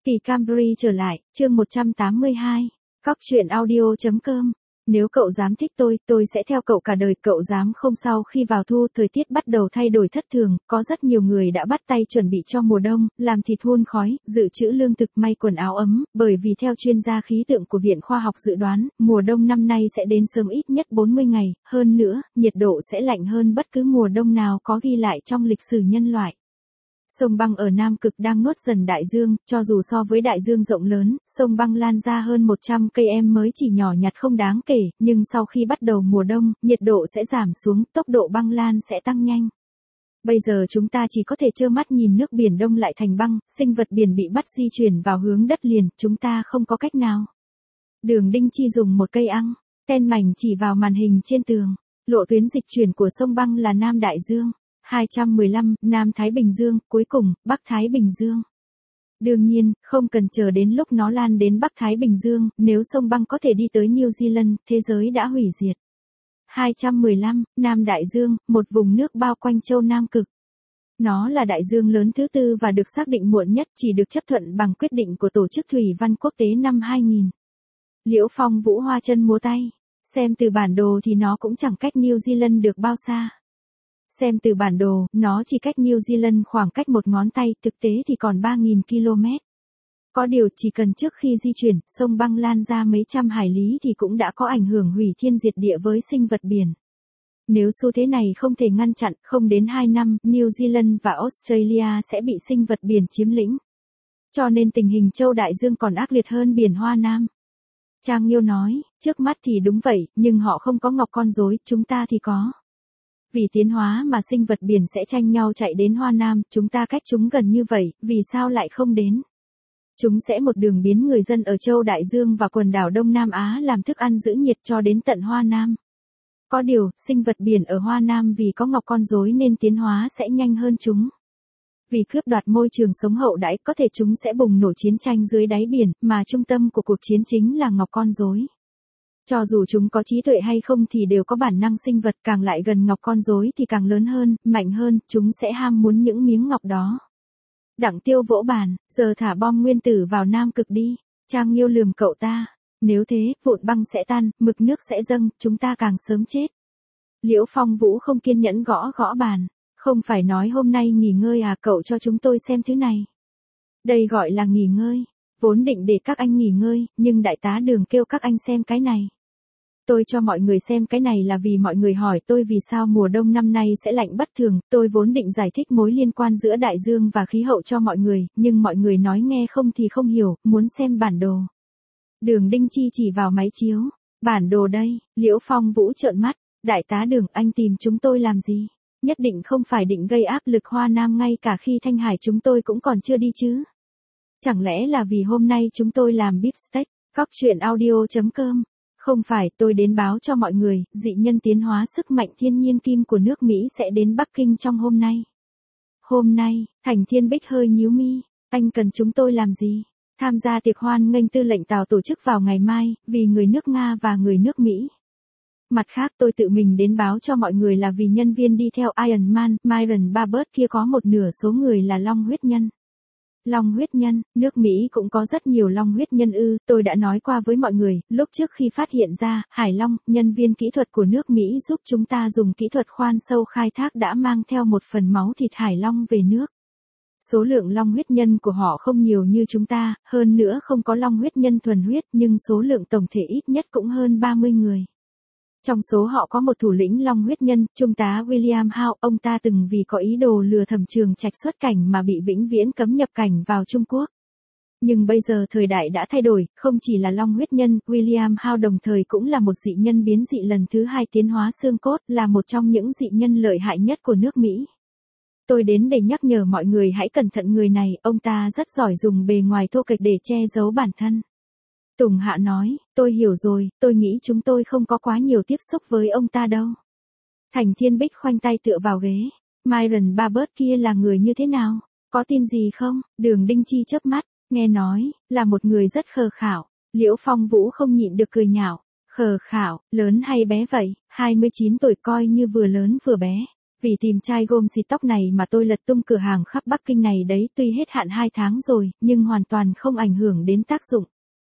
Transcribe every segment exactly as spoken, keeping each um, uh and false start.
Kỳ Camry trở lại, chương một trăm tám mươi hai. Cóc truyện audio chấm com. Nếu cậu dám thích tôi, tôi sẽ theo cậu cả đời. Cậu dám không? Sau khi vào thu, thời tiết bắt đầu thay đổi thất thường, có rất nhiều người đã bắt tay chuẩn bị cho mùa đông, làm thịt hun khói, dự trữ lương thực, may quần áo ấm, bởi vì theo chuyên gia khí tượng của Viện Khoa học dự đoán, mùa đông năm nay sẽ đến sớm ít nhất bốn mươi ngày, hơn nữa, nhiệt độ sẽ lạnh hơn bất cứ mùa đông nào có ghi lại trong lịch sử nhân loại. Sông băng ở Nam Cực đang nuốt dần đại dương, cho dù so với đại dương rộng lớn, sông băng lan ra hơn một trăm cây em mới chỉ nhỏ nhặt không đáng kể, nhưng sau khi bắt đầu mùa đông, nhiệt độ sẽ giảm xuống, tốc độ băng lan sẽ tăng nhanh. Bây giờ chúng ta chỉ có thể trơ mắt nhìn nước biển đông lại thành băng, sinh vật biển bị bắt di chuyển vào hướng đất liền, chúng ta không có cách nào. Đường Đinh Chi dùng một cây ăng, ten mảnh chỉ vào màn hình trên tường. Lộ tuyến dịch chuyển của sông băng là Nam Đại Dương. hai trăm mười lăm, Nam Thái Bình Dương, cuối cùng, Bắc Thái Bình Dương. Đương nhiên, không cần chờ đến lúc nó lan đến Bắc Thái Bình Dương, nếu sông băng có thể đi tới New Zealand, thế giới đã hủy diệt. hai trăm mười lăm, Nam Đại Dương, một vùng nước bao quanh châu Nam Cực. Nó là đại dương lớn thứ tư và được xác định muộn nhất, chỉ được chấp thuận bằng quyết định của Tổ chức Thủy văn Quốc tế năm hai nghìn. Liễu Phong Vũ hoa chân múa tay. Xem từ bản đồ thì nó cũng chẳng cách New Zealand được bao xa. Xem từ bản đồ, nó chỉ cách New Zealand khoảng cách một ngón tay, thực tế thì còn ba nghìn ki lô mét. Có điều chỉ cần trước khi di chuyển, sông băng lan ra mấy trăm hải lý thì cũng đã có ảnh hưởng hủy thiên diệt địa với sinh vật biển. Nếu xu thế này không thể ngăn chặn, không đến hai năm, New Zealand và Australia sẽ bị sinh vật biển chiếm lĩnh. Cho nên tình hình châu Đại Dương còn ác liệt hơn biển Hoa Nam. Trang Nghiêu nói, trước mắt thì đúng vậy, nhưng họ không có ngọc con rối, chúng ta thì có. Vì tiến hóa mà sinh vật biển sẽ tranh nhau chạy đến Hoa Nam, chúng ta cách chúng gần như vậy, vì sao lại không đến? Chúng sẽ một đường biến người dân ở châu Đại Dương và quần đảo Đông Nam Á làm thức ăn giữ nhiệt cho đến tận Hoa Nam. Có điều, sinh vật biển ở Hoa Nam vì có ngọc con rối nên tiến hóa sẽ nhanh hơn chúng. Vì cướp đoạt môi trường sống hậu đãi, có thể chúng sẽ bùng nổ chiến tranh dưới đáy biển, mà trung tâm của cuộc chiến chính là ngọc con rối. Cho dù chúng có trí tuệ hay không thì đều có bản năng sinh vật, càng lại gần ngọc con rối thì càng lớn hơn, mạnh hơn, chúng sẽ ham muốn những miếng ngọc đó. Đặng Tiêu vỗ bàn, giờ thả bom nguyên tử vào Nam Cực đi. Trang Nghiêu lườm cậu ta. Nếu thế, vụn băng sẽ tan, mực nước sẽ dâng, chúng ta càng sớm chết. Liễu Phong Vũ không kiên nhẫn gõ gõ bàn. Không phải nói hôm nay nghỉ ngơi à, cậu cho chúng tôi xem thứ này. Đây gọi là nghỉ ngơi. Vốn định để các anh nghỉ ngơi, nhưng đại tá Đường kêu các anh xem cái này. Tôi cho mọi người xem cái này là vì mọi người hỏi tôi vì sao mùa đông năm nay sẽ lạnh bất thường, tôi vốn định giải thích mối liên quan giữa đại dương và khí hậu cho mọi người, nhưng mọi người nói nghe không thì không hiểu, muốn xem bản đồ. Đường Đinh Chi chỉ vào máy chiếu, bản đồ đây. Liễu Phong Vũ trợn mắt, đại tá Đường, anh tìm chúng tôi làm gì? Nhất định không phải định gây áp lực Hoa Nam ngay cả khi Thanh Hải chúng tôi cũng còn chưa đi chứ? Chẳng lẽ là vì hôm nay chúng tôi làm beef steak? Cóc truyện audio chấm com. Không phải, tôi đến báo cho mọi người, dị nhân tiến hóa sức mạnh thiên nhiên kim của nước Mỹ sẽ đến Bắc Kinh trong hôm nay. Hôm nay, Thành Thiên Bích hơi nhíu mi, anh cần chúng tôi làm gì? Tham gia tiệc hoan nghênh tư lệnh Tào tổ chức vào ngày mai, vì người nước Nga và người nước Mỹ. Mặt khác tôi tự mình đến báo cho mọi người là vì nhân viên đi theo Iron Man, Myron Barber kia có một nửa số người là long huyết nhân. Long huyết nhân, nước Mỹ cũng có rất nhiều long huyết nhân ư, tôi đã nói qua với mọi người, lúc trước khi phát hiện ra, Hải Long, nhân viên kỹ thuật của nước Mỹ giúp chúng ta dùng kỹ thuật khoan sâu khai thác đã mang theo một phần máu thịt Hải Long về nước. Số lượng long huyết nhân của họ không nhiều như chúng ta, hơn nữa không có long huyết nhân thuần huyết, nhưng số lượng tổng thể ít nhất cũng hơn ba mươi người. Trong số họ có một thủ lĩnh long huyết nhân, Trung tá William Howe, ông ta từng vì có ý đồ lừa Thẩm Trường Trạch xuất cảnh mà bị vĩnh viễn cấm nhập cảnh vào Trung Quốc. Nhưng bây giờ thời đại đã thay đổi, không chỉ là long huyết nhân, William Howe đồng thời cũng là một dị nhân biến dị lần thứ hai tiến hóa xương cốt, là một trong những dị nhân lợi hại nhất của nước Mỹ. Tôi đến để nhắc nhở mọi người hãy cẩn thận người này, ông ta rất giỏi dùng bề ngoài thô kệch để che giấu bản thân. Tùng Hạ nói, tôi hiểu rồi, tôi nghĩ chúng tôi không có quá nhiều tiếp xúc với ông ta đâu. Thành Thiên Bích khoanh tay tựa vào ghế. Myron Barber kia là người như thế nào? Có tin gì không? Đường Đinh Chi chớp mắt, nghe nói, là một người rất khờ khảo. Liễu Phong Vũ không nhịn được cười nhạo. Khờ khảo, lớn hay bé vậy? hai mươi chín tuổi coi như vừa lớn vừa bé. Vì tìm chai gôm xịt tóc này mà tôi lật tung cửa hàng khắp Bắc Kinh này đấy, tuy hết hạn hai tháng rồi, nhưng hoàn toàn không ảnh hưởng đến tác dụng.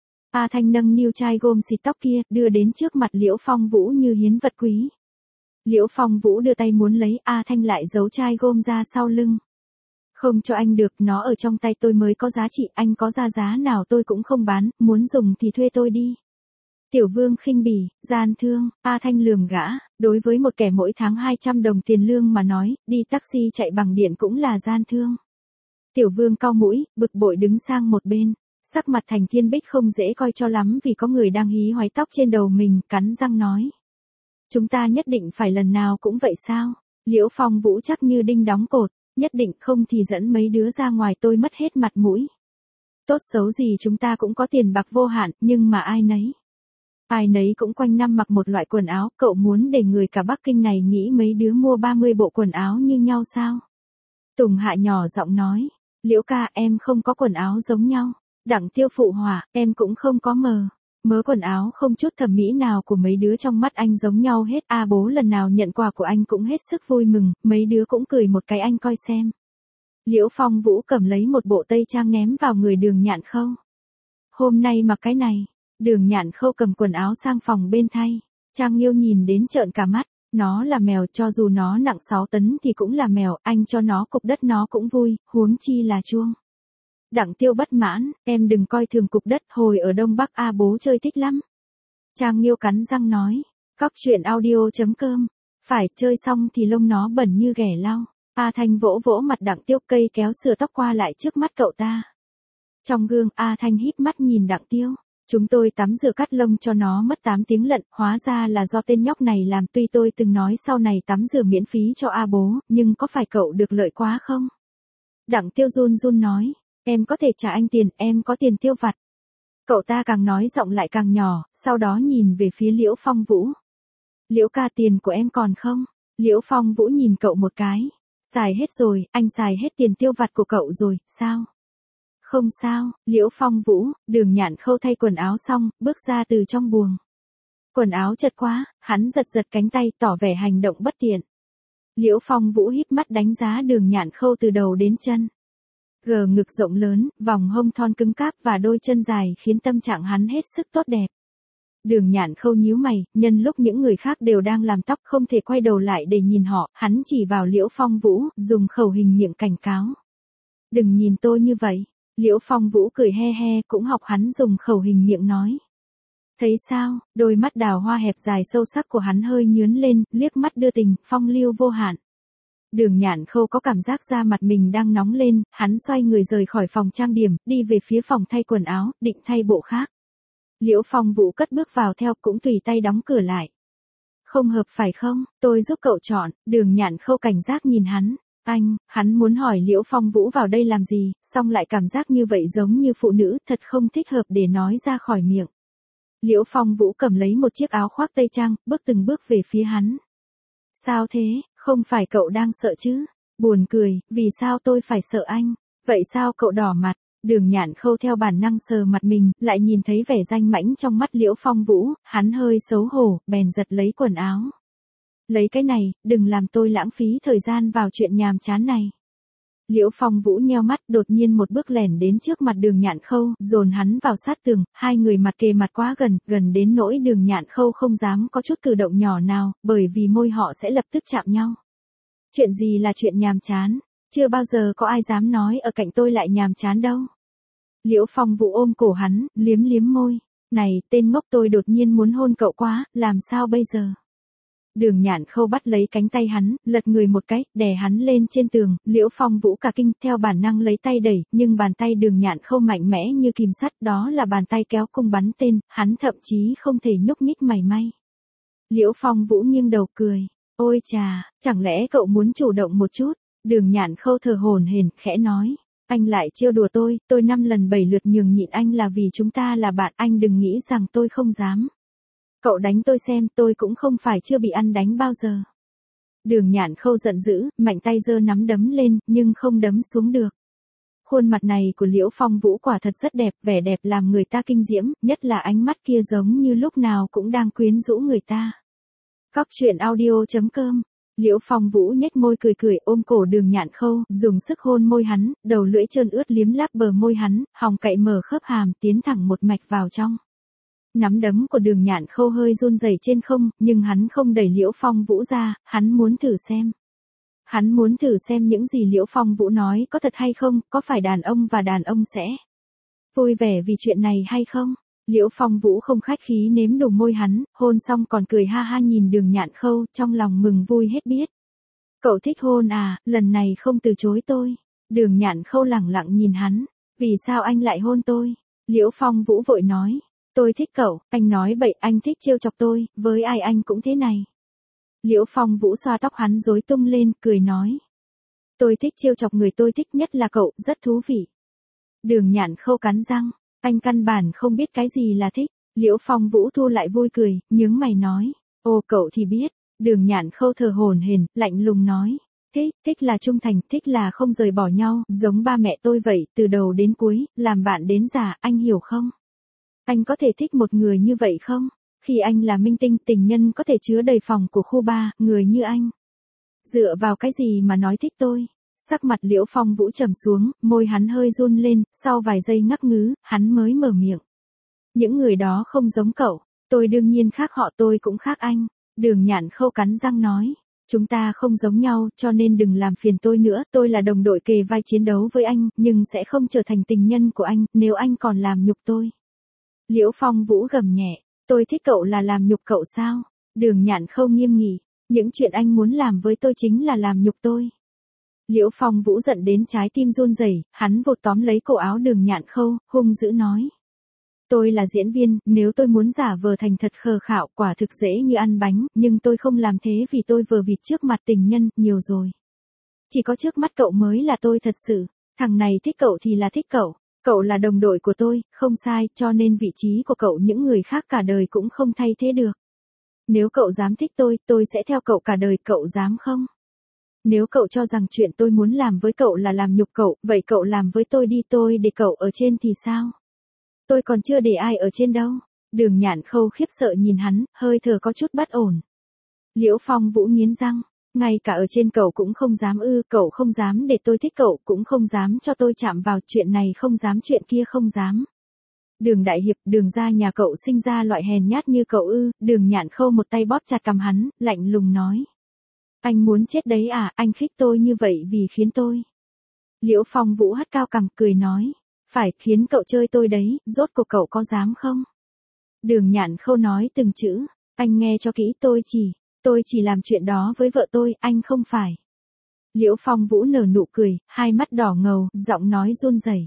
A Thanh nâng niu chai gôm xịt tóc kia, đưa đến trước mặt Liễu Phong Vũ như hiến vật quý. Liễu Phong Vũ đưa tay muốn lấy, A Thanh lại giấu chai gôm ra sau lưng. Không cho anh được, nó ở trong tay tôi mới có giá trị, anh có ra giá nào tôi cũng không bán, muốn dùng thì thuê tôi đi. Tiểu Vương khinh bỉ, gian thương, A Thanh lườm gã, đối với một kẻ mỗi tháng hai trăm đồng tiền lương mà nói, đi taxi chạy bằng điện cũng là gian thương. Tiểu Vương cau mũi, bực bội đứng sang một bên, sắc mặt Thành Thiên Bích không dễ coi cho lắm vì có người đang hí hoáy tóc trên đầu mình, cắn răng nói. Chúng ta nhất định phải lần nào cũng vậy sao? Liễu Phong Vũ chắc như đinh đóng cột, nhất định không thì dẫn mấy đứa ra ngoài tôi mất hết mặt mũi. Tốt xấu gì chúng ta cũng có tiền bạc vô hạn, nhưng mà ai nấy. Ai nấy cũng quanh năm mặc một loại quần áo, cậu muốn để người cả Bắc Kinh này nghĩ mấy đứa mua ba mươi bộ quần áo như nhau sao? Tùng Hạ nhỏ giọng nói, Liễu ca em không có quần áo giống nhau. Đặng Tiêu phụ hỏa, em cũng không có mờ. Mớ quần áo không chút thẩm mỹ nào của mấy đứa trong mắt anh giống nhau hết. A bố lần nào nhận quà của anh cũng hết sức vui mừng, mấy đứa cũng cười một cái anh coi xem. Liễu Phong Vũ cầm lấy một bộ tây trang ném vào người Đường Nhạn Khâu. Hôm nay mặc cái này. Đường Nhạn Khâu cầm quần áo sang phòng bên thay. Trang Nghiêu nhìn đến trợn cả mắt. Nó là mèo, cho dù nó nặng sáu tấn thì cũng là mèo, anh cho nó cục đất nó cũng vui, huống chi là chuông. Đặng Tiêu bất mãn, em đừng coi thường cục đất, hồi ở Đông Bắc A bố chơi thích lắm. Trang Nghiêu cắn răng nói, cóc truyện audio.com, phải chơi xong thì lông nó bẩn như ghẻ lau. A Thanh vỗ vỗ mặt Đặng Tiêu, cây kéo sửa tóc qua lại trước mắt cậu ta. Trong gương, A Thanh híp mắt nhìn Đặng Tiêu, chúng tôi tắm rửa cắt lông cho nó mất tám tiếng lận, hóa ra là do tên nhóc này làm, tuy tôi từng nói sau này tắm rửa miễn phí cho A bố, nhưng có phải cậu được lợi quá không? Đặng Tiêu run run nói. Em có thể trả anh tiền, em có tiền tiêu vặt. Cậu ta càng nói giọng lại càng nhỏ, sau đó nhìn về phía Liễu Phong Vũ. Liễu ca tiền của em còn không? Liễu Phong Vũ nhìn cậu một cái. Xài hết rồi, anh xài hết tiền tiêu vặt của cậu rồi, sao? Không sao, Liễu Phong Vũ, Đường Nhạn Khâu thay quần áo xong, bước ra từ trong buồng. Quần áo chật quá, hắn giật giật cánh tay tỏ vẻ hành động bất tiện. Liễu Phong Vũ híp mắt đánh giá Đường Nhạn Khâu từ đầu đến chân. Gờ ngực rộng lớn, vòng hông thon cứng cáp và đôi chân dài khiến tâm trạng hắn hết sức tốt đẹp. Đường Nhạn Khâu nhíu mày, nhân lúc những người khác đều đang làm tóc không thể quay đầu lại để nhìn họ, hắn chỉ vào Liễu Phong Vũ, dùng khẩu hình miệng cảnh cáo. Đừng nhìn tôi như vậy. Liễu Phong Vũ cười he he, cũng học hắn dùng khẩu hình miệng nói. Thấy sao, đôi mắt đào hoa hẹp dài sâu sắc của hắn hơi nhướn lên, liếc mắt đưa tình, phong lưu vô hạn. Đường Nhạn Khâu có cảm giác da mặt mình đang nóng lên, hắn xoay người rời khỏi phòng trang điểm, đi về phía phòng thay quần áo, định thay bộ khác. Liễu Phong Vũ cất bước vào theo, cũng tùy tay đóng cửa lại. Không hợp phải không, tôi giúp cậu chọn. Đường Nhạn Khâu cảnh giác nhìn hắn. Anh, hắn muốn hỏi Liễu Phong Vũ vào đây làm gì, xong lại cảm giác như vậy giống như phụ nữ, thật không thích hợp để nói ra khỏi miệng. Liễu Phong Vũ cầm lấy một chiếc áo khoác tây trang, bước từng bước về phía hắn. Sao thế, không phải cậu đang sợ chứ? Buồn cười, vì sao tôi phải sợ anh? Vậy sao cậu đỏ mặt? Đường Nhạn Khâu theo bản năng sờ mặt mình, lại nhìn thấy vẻ danh mãnh trong mắt Liễu Phong Vũ, hắn hơi xấu hổ, bèn giật lấy quần áo. Lấy cái này, đừng làm tôi lãng phí thời gian vào chuyện nhàm chán này. Liễu Phong Vũ nheo mắt, đột nhiên một bước lẻn đến trước mặt Đường Nhạn Khâu, dồn hắn vào sát tường, hai người mặt kề mặt quá gần, gần đến nỗi Đường Nhạn Khâu không dám có chút cử động nhỏ nào, bởi vì môi họ sẽ lập tức chạm nhau. Chuyện gì là chuyện nhàm chán? Chưa bao giờ có ai dám nói ở cạnh tôi lại nhàm chán đâu. Liễu Phong Vũ ôm cổ hắn, liếm liếm môi. Này, tên ngốc, tôi đột nhiên muốn hôn cậu quá, làm sao bây giờ? Đường Nhạn Khâu bắt lấy cánh tay hắn, lật người một cái, đè hắn lên trên tường, Liễu Phong Vũ cả kinh, theo bản năng lấy tay đẩy, nhưng bàn tay Đường Nhạn Khâu mạnh mẽ như kìm sắt, đó là bàn tay kéo cung bắn tên, hắn thậm chí không thể nhúc nhích mảy may. Liễu Phong Vũ nghiêng đầu cười, ôi chà, chẳng lẽ cậu muốn chủ động một chút? Đường Nhạn Khâu thở hổn hển, khẽ nói, anh lại trêu đùa tôi, tôi năm lần bảy lượt nhường nhịn anh là vì chúng ta là bạn, anh đừng nghĩ rằng tôi không dám. Cậu đánh tôi xem, tôi cũng không phải chưa bị ăn đánh bao giờ. Đường Nhạn Khâu giận dữ, mạnh tay giơ nắm đấm lên, nhưng không đấm xuống được. Khuôn mặt này của Liễu Phong Vũ quả thật rất đẹp, vẻ đẹp làm người ta kinh diễm, nhất là ánh mắt kia giống như lúc nào cũng đang quyến rũ người ta. Cóc truyện audio chấm com Liễu Phong Vũ nhếch môi cười cười ôm cổ Đường Nhạn Khâu, dùng sức hôn môi hắn, đầu lưỡi trơn ướt liếm láp bờ môi hắn, họng cậy mở khớp hàm tiến thẳng một mạch vào trong. Nắm đấm của Đường Nhạn Khâu hơi run rẩy trên không, nhưng hắn không đẩy Liễu Phong Vũ ra, hắn muốn thử xem. Hắn muốn thử xem những gì Liễu Phong Vũ nói có thật hay không, có phải đàn ông và đàn ông sẽ vui vẻ vì chuyện này hay không. Liễu Phong Vũ không khách khí nếm đủ môi hắn, hôn xong còn cười ha ha nhìn Đường Nhạn Khâu, trong lòng mừng vui hết biết. Cậu thích hôn à, lần này không từ chối tôi. Đường Nhạn Khâu lẳng lặng nhìn hắn, vì sao anh lại hôn tôi? Liễu Phong Vũ vội nói, tôi thích cậu, anh nói bậy, anh thích trêu chọc tôi, với ai anh cũng thế này. Liễu Phong Vũ xoa tóc hắn rối tung lên, cười nói, tôi thích trêu chọc người tôi thích nhất là cậu, rất thú vị. Đường Nhạn Khâu cắn răng, anh căn bản không biết cái gì là thích. Liễu Phong Vũ thu lại vui cười, nhướng mày nói, ô cậu thì biết. Đường Nhạn Khâu thở hổn hển, lạnh lùng nói, thích, thích là trung thành, thích là không rời bỏ nhau, giống ba mẹ tôi vậy, từ đầu đến cuối, làm bạn đến già, anh hiểu không? Anh có thể thích một người như vậy không? Khi anh là minh tinh, tình nhân có thể chứa đầy phòng của khu ba, người như anh. Dựa vào cái gì mà nói thích tôi? Sắc mặt Liễu Phong Vũ trầm xuống, môi hắn hơi run lên, sau vài giây ngắc ngứ, hắn mới mở miệng. Những người đó không giống cậu, tôi đương nhiên khác họ, tôi cũng khác anh. Đường Nhạn Khâu cắn răng nói, chúng ta không giống nhau, cho nên đừng làm phiền tôi nữa, tôi là đồng đội kề vai chiến đấu với anh, nhưng sẽ không trở thành tình nhân của anh, nếu anh còn làm nhục tôi. Liễu Phong Vũ gầm nhẹ, tôi thích cậu là làm nhục cậu sao? Đường Nhạn Khâu nghiêm nghị, những chuyện anh muốn làm với tôi chính là làm nhục tôi. Liễu Phong Vũ giận đến trái tim run rẩy, hắn vụt tóm lấy cổ áo Đường Nhạn Khâu, hung dữ nói. Tôi là diễn viên, nếu tôi muốn giả vờ thành thật khờ khạo quả thực dễ như ăn bánh, nhưng tôi không làm thế vì tôi vờ vịt trước mặt tình nhân, nhiều rồi. Chỉ có trước mắt cậu mới là tôi thật sự, thằng này thích cậu thì là thích cậu, cậu là đồng đội của tôi, không sai, cho nên vị trí của cậu những người khác cả đời cũng không thay thế được. Nếu cậu dám thích tôi, tôi sẽ theo cậu cả đời, cậu dám không? Nếu cậu cho rằng chuyện tôi muốn làm với cậu là làm nhục cậu, vậy cậu làm với tôi đi, tôi để cậu ở trên thì sao? Tôi còn chưa để ai ở trên đâu. Đường Nhạn Khâu khiếp sợ nhìn hắn, hơi thở có chút bất ổn. Liễu Phong Vũ nghiến răng, ngay cả ở trên cậu cũng không dám ư, cậu không dám để tôi thích cậu, cũng không dám cho tôi chạm vào, chuyện này không dám, chuyện kia không dám. Đường Đại Hiệp, Đường gia nhà cậu sinh ra loại hèn nhát như cậu ư? Đường Nhạn Khâu một tay bóp chặt cằm hắn, lạnh lùng nói. Anh muốn chết đấy à, anh khích tôi như vậy vì khiến tôi. Liễu Phong Vũ hất cao cằm cười nói. Phải, khiến cậu chơi tôi đấy, rốt cuộc cậu có dám không? Đường Nhạn Khâu nói từng chữ, anh nghe cho kỹ, tôi chỉ, tôi chỉ làm chuyện đó với vợ tôi, anh không phải. Liễu Phong Vũ nở nụ cười, hai mắt đỏ ngầu, giọng nói run rẩy.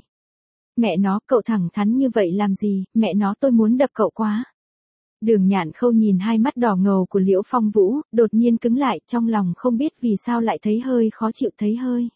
Mẹ nó, cậu thẳng thắn như vậy làm gì, mẹ nó tôi muốn đập cậu quá. Đường Nhạn Khâu nhìn hai mắt đỏ ngầu của Liễu Phong Vũ, đột nhiên cứng lại, trong lòng không biết vì sao lại thấy hơi khó chịu, thấy hơi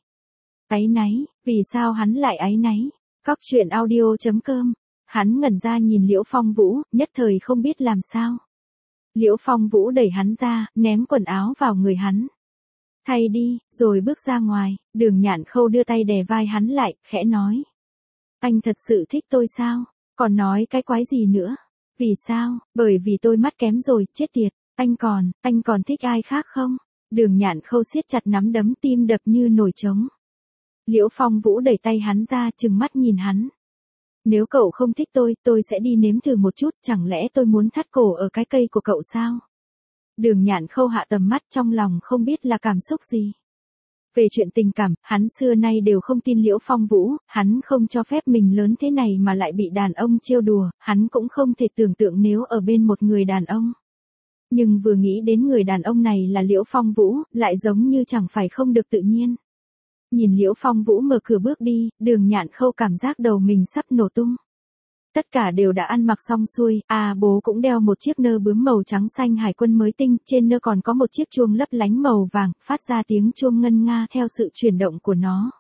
áy náy, vì sao hắn lại áy náy. Cóc truyện audio chấm com. Hắn ngẩn ra nhìn Liễu Phong Vũ, nhất thời không biết làm sao. Liễu Phong Vũ đẩy hắn ra, ném quần áo vào người hắn. Thay đi, rồi bước ra ngoài, Đường Nhạn Khâu đưa tay đè vai hắn lại, khẽ nói. Anh thật sự thích tôi sao? Còn nói cái quái gì nữa? Vì sao? Bởi vì tôi mắt kém rồi, chết tiệt. Anh còn, anh còn thích ai khác không? Đường Nhạn Khâu siết chặt nắm đấm, tim đập như nổi trống. Liễu Phong Vũ đẩy tay hắn ra, trừng mắt nhìn hắn. Nếu cậu không thích tôi, tôi sẽ đi nếm thử một chút, chẳng lẽ tôi muốn thắt cổ ở cái cây của cậu sao? Đường Nhạn Khâu hạ tầm mắt, trong lòng không biết là cảm xúc gì. Về chuyện tình cảm, hắn xưa nay đều không tin Liễu Phong Vũ, hắn không cho phép mình lớn thế này mà lại bị đàn ông trêu đùa, hắn cũng không thể tưởng tượng nếu ở bên một người đàn ông. Nhưng vừa nghĩ đến người đàn ông này là Liễu Phong Vũ, lại giống như chẳng phải không được tự nhiên. Nhìn Liễu Phong Vũ mở cửa bước đi, Đường Nhạn Khâu cảm giác đầu mình sắp nổ tung. Tất cả đều đã ăn mặc xong xuôi, à bố cũng đeo một chiếc nơ bướm màu trắng xanh hải quân mới tinh, trên nơ còn có một chiếc chuông lấp lánh màu vàng, phát ra tiếng chuông ngân nga theo sự chuyển động của nó.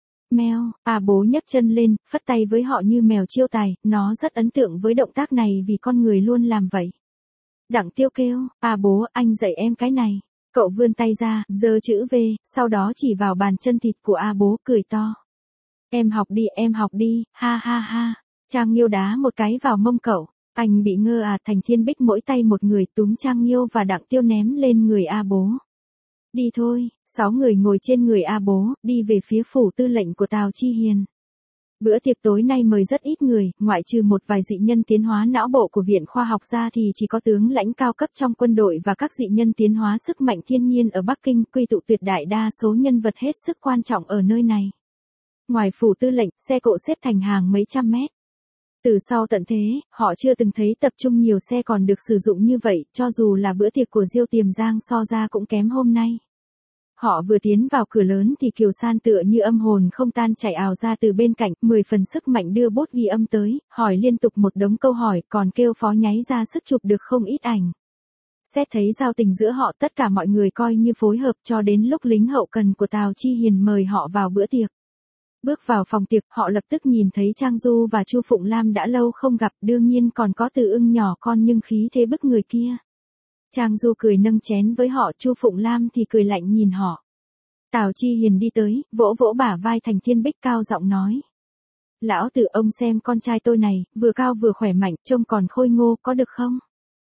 Mèo, à bố nhấc chân lên, phất tay với họ như mèo chiêu tài, nó rất ấn tượng với động tác này vì con người luôn làm vậy. Đặng Tiêu kêu, à bố, anh dạy em cái này. Cậu vươn tay ra, giơ chữ V, sau đó chỉ vào bàn chân thịt của A bố, cười to. Em học đi, em học đi, ha ha ha. Trang Nghiêu đá một cái vào mông cậu. Anh bị ngơ à, Thành Thiên Bích mỗi tay một người túm Trang Nghiêu và Đặng Tiêu ném lên người A bố. Đi thôi, sáu người ngồi trên người A Bố, đi về phía phủ tư lệnh của Tào Chi Hiền. Bữa tiệc tối nay mời rất ít người, ngoại trừ một vài dị nhân tiến hóa não bộ của Viện Khoa học ra thì chỉ có tướng lãnh cao cấp trong quân đội và các dị nhân tiến hóa sức mạnh thiên nhiên ở Bắc Kinh, quy tụ tuyệt đại đa số nhân vật hết sức quan trọng ở nơi này. Ngoài phủ tư lệnh, xe cộ xếp thành hàng mấy trăm mét. Từ sau tận thế, họ chưa từng thấy tập trung nhiều xe còn được sử dụng như vậy, cho dù là bữa tiệc của Diêu Tiềm Giang so ra cũng kém hôm nay. Họ vừa tiến vào cửa lớn thì Kiều San tựa như âm hồn không tan chảy ào ra từ bên cạnh, mười phần sức mạnh đưa bốt ghi âm tới, hỏi liên tục một đống câu hỏi, còn kêu phó nháy ra sức chụp được không ít ảnh. Xét thấy giao tình giữa họ, tất cả mọi người coi như phối hợp cho đến lúc lính hậu cần của Tào Chi Hiền mời họ vào bữa tiệc. Bước vào phòng tiệc, họ lập tức nhìn thấy Trang Du và Chu Phụng Lam đã lâu không gặp, đương nhiên còn có Từ Ưng nhỏ con nhưng khí thế bức người kia. Trang Du cười nâng chén với họ, Chu Phụng Lam thì cười lạnh nhìn họ. Tào Chi Hiền đi tới, vỗ vỗ bả vai Thành Thiên Bích cao giọng nói. Lão Từ, ông xem con trai tôi này, vừa cao vừa khỏe mạnh, trông còn khôi ngô, có được không?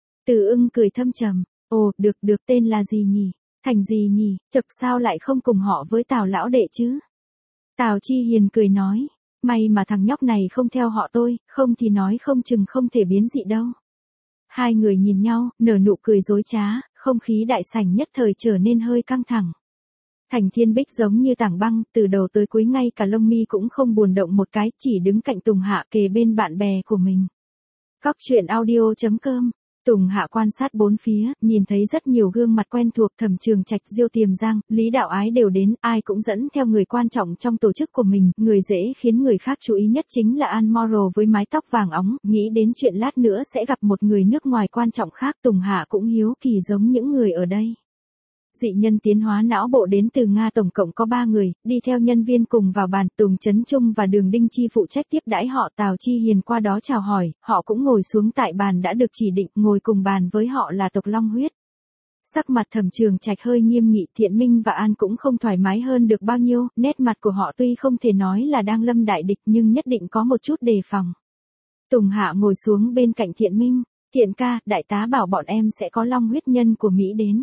Từ Ưng cười thâm trầm, ồ, được được, tên là gì nhỉ? Thành gì nhỉ? Chực, sao lại không cùng họ với Tào lão đệ chứ? Tào Chi Hiền cười nói, may mà thằng nhóc này không theo họ tôi, không thì nói không chừng không thể biến dị đâu. Hai người nhìn nhau, nở nụ cười dối trá, không khí đại sảnh nhất thời trở nên hơi căng thẳng. Thành Thiên Bích giống như tảng băng, từ đầu tới cuối ngay cả lông mi cũng không buồn động một cái, chỉ đứng cạnh Tùng Hạ kề bên bạn bè của mình. Cóc truyện audio chấm com. Tùng Hạ quan sát bốn phía, nhìn thấy rất nhiều gương mặt quen thuộc, Thẩm Trường Trạch, Diêu Tiềm Giang, Lý Đạo Ái đều đến, ai cũng dẫn theo người quan trọng trong tổ chức của mình, người dễ khiến người khác chú ý nhất chính là An Moro với mái tóc vàng óng, nghĩ đến chuyện lát nữa sẽ gặp một người nước ngoài quan trọng khác, Tùng Hạ cũng hiếu kỳ giống những người ở đây. Dị nhân tiến hóa não bộ đến từ Nga tổng cộng có ba người, đi theo nhân viên cùng vào bàn, Tùng Chấn Trung và Đường Đinh Chi phụ trách tiếp đãi họ, Tào Chi Hiền qua đó chào hỏi, họ cũng ngồi xuống tại bàn đã được chỉ định, ngồi cùng bàn với họ là tộc Long Huyết. Sắc mặt Thẩm Trường Trạch hơi nghiêm nghị, Thiện Minh và An cũng không thoải mái hơn được bao nhiêu, nét mặt của họ tuy không thể nói là đang lâm đại địch nhưng nhất định có một chút đề phòng. Tùng Hạ ngồi xuống bên cạnh Thiện Minh, Thiện ca, đại tá bảo bọn em sẽ có Long Huyết nhân của Mỹ đến.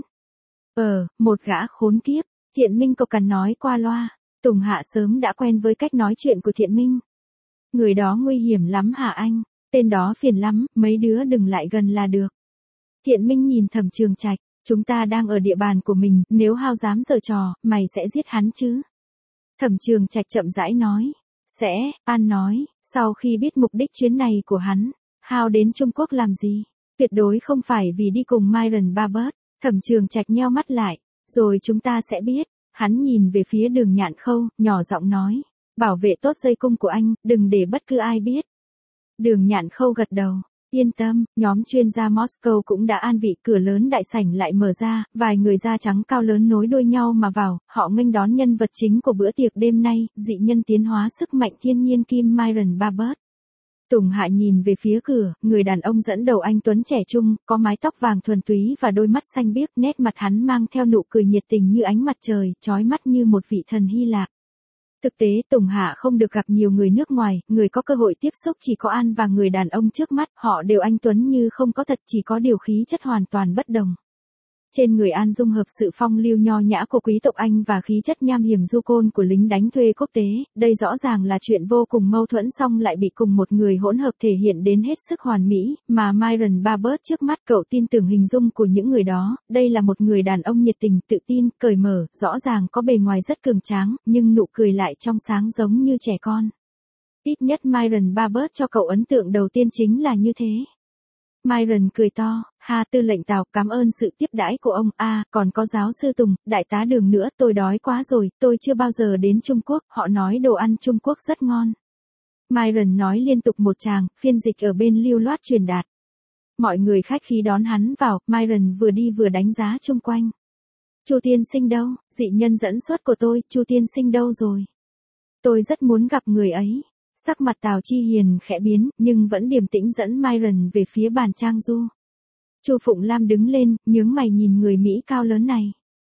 Ờ, một gã khốn kiếp, Thiện Minh cộc cằn nói qua loa, Tùng Hạ sớm đã quen với cách nói chuyện của Thiện Minh. Người đó nguy hiểm lắm hả anh, tên đó phiền lắm, mấy đứa đừng lại gần là được. Thiện Minh nhìn Thẩm Trường Trạch, chúng ta đang ở địa bàn của mình, nếu Hao dám giở trò, mày sẽ giết hắn chứ? Thẩm Trường Trạch chậm rãi nói, sẽ, An nói, sau khi biết mục đích chuyến này của hắn, Hao đến Trung Quốc làm gì? Tuyệt đối không phải vì đi cùng Myron Barbert. Thẩm Trường Trạch nheo mắt lại, rồi chúng ta sẽ biết. Hắn nhìn về phía Đường Nhạn Khâu, nhỏ giọng nói, bảo vệ tốt dây cung của anh, đừng để bất cứ ai biết. Đường Nhạn Khâu gật đầu, yên tâm, nhóm chuyên gia Moscow cũng đã an vị, cửa lớn đại sảnh lại mở ra, vài người da trắng cao lớn nối đuôi nhau mà vào, họ nghênh đón nhân vật chính của bữa tiệc đêm nay, dị nhân tiến hóa sức mạnh thiên nhiên Kim Myron Barbert. Tùng Hạ nhìn về phía cửa, người đàn ông dẫn đầu anh tuấn trẻ trung, có mái tóc vàng thuần túy và đôi mắt xanh biếc, nét mặt hắn mang theo nụ cười nhiệt tình như ánh mặt trời, chói mắt như một vị thần Hy Lạp. Thực tế Tùng Hạ không được gặp nhiều người nước ngoài, người có cơ hội tiếp xúc chỉ có An và người đàn ông trước mắt, họ đều anh tuấn như không có thật, chỉ có điều khí chất hoàn toàn bất đồng. Trên người An dung hợp sự phong lưu nho nhã của quý tộc Anh và khí chất nham hiểm du côn của lính đánh thuê quốc tế, đây rõ ràng là chuyện vô cùng mâu thuẫn song lại bị cùng một người hỗn hợp thể hiện đến hết sức hoàn mỹ, mà Myron Barbert trước mắt cậu tin tưởng hình dung của những người đó, đây là một người đàn ông nhiệt tình, tự tin, cởi mở, rõ ràng có bề ngoài rất cường tráng, nhưng nụ cười lại trong sáng giống như trẻ con. Ít nhất Myron Barbert cho cậu ấn tượng đầu tiên chính là như thế. Myron cười to, ha tư lệnh Tào, cảm ơn sự tiếp đãi của ông, a à, còn có giáo sư Tùng, đại tá Đường nữa, tôi đói quá rồi, tôi chưa bao giờ đến Trung Quốc, họ nói đồ ăn Trung Quốc rất ngon. Myron nói liên tục một tràng, phiên dịch ở bên lưu loát truyền đạt. Mọi người khách khí đón hắn vào, Myron vừa đi vừa đánh giá chung quanh. Chu tiên sinh đâu, dị nhân dẫn xuất của tôi, Chu tiên sinh đâu rồi? Tôi rất muốn gặp người ấy. Sắc mặt Tào Chi Hiền khẽ biến, nhưng vẫn điềm tĩnh dẫn Myron về phía bàn Trang Du. Chu Phụng Lam đứng lên, nhướng mày nhìn người Mỹ cao lớn này.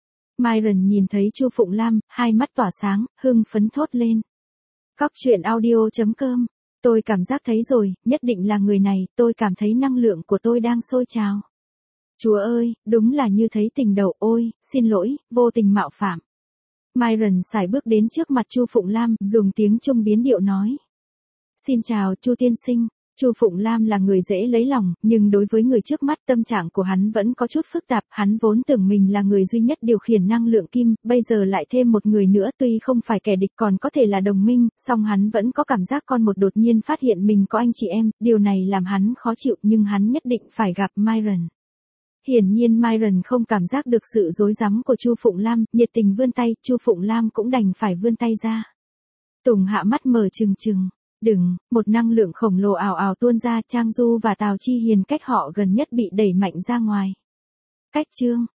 Myron nhìn thấy Chu Phụng Lam, hai mắt tỏa sáng, hưng phấn thốt lên. Cóc truyện audio chấm com. Tôi cảm giác thấy rồi, nhất định là người này, tôi cảm thấy năng lượng của tôi đang sôi trào. Chúa ơi, đúng là như thấy tình đầu, ôi, xin lỗi, vô tình mạo phạm. Myron sải bước đến trước mặt Chu Phụng Lam, dùng tiếng Trung biến điệu nói. Xin chào, Chu tiên sinh. Chu Phụng Lam là người dễ lấy lòng, nhưng đối với người trước mắt tâm trạng của hắn vẫn có chút phức tạp, hắn vốn tưởng mình là người duy nhất điều khiển năng lượng kim, bây giờ lại thêm một người nữa tuy không phải kẻ địch còn có thể là đồng minh, song hắn vẫn có cảm giác con một đột nhiên phát hiện mình có anh chị em, điều này làm hắn khó chịu nhưng hắn nhất định phải gặp Myron. Hiển nhiên Myron không cảm giác được sự dối rắm của Chu Phụng Lam, nhiệt tình vươn tay, Chu Phụng Lam cũng đành phải vươn tay ra. Tùng Hạ mắt mở trừng trừng. Đừng, một năng lượng khổng lồ ào ào tuôn ra, Trang Du và Tào Chi Hiền cách họ gần nhất bị đẩy mạnh ra ngoài. Cách chương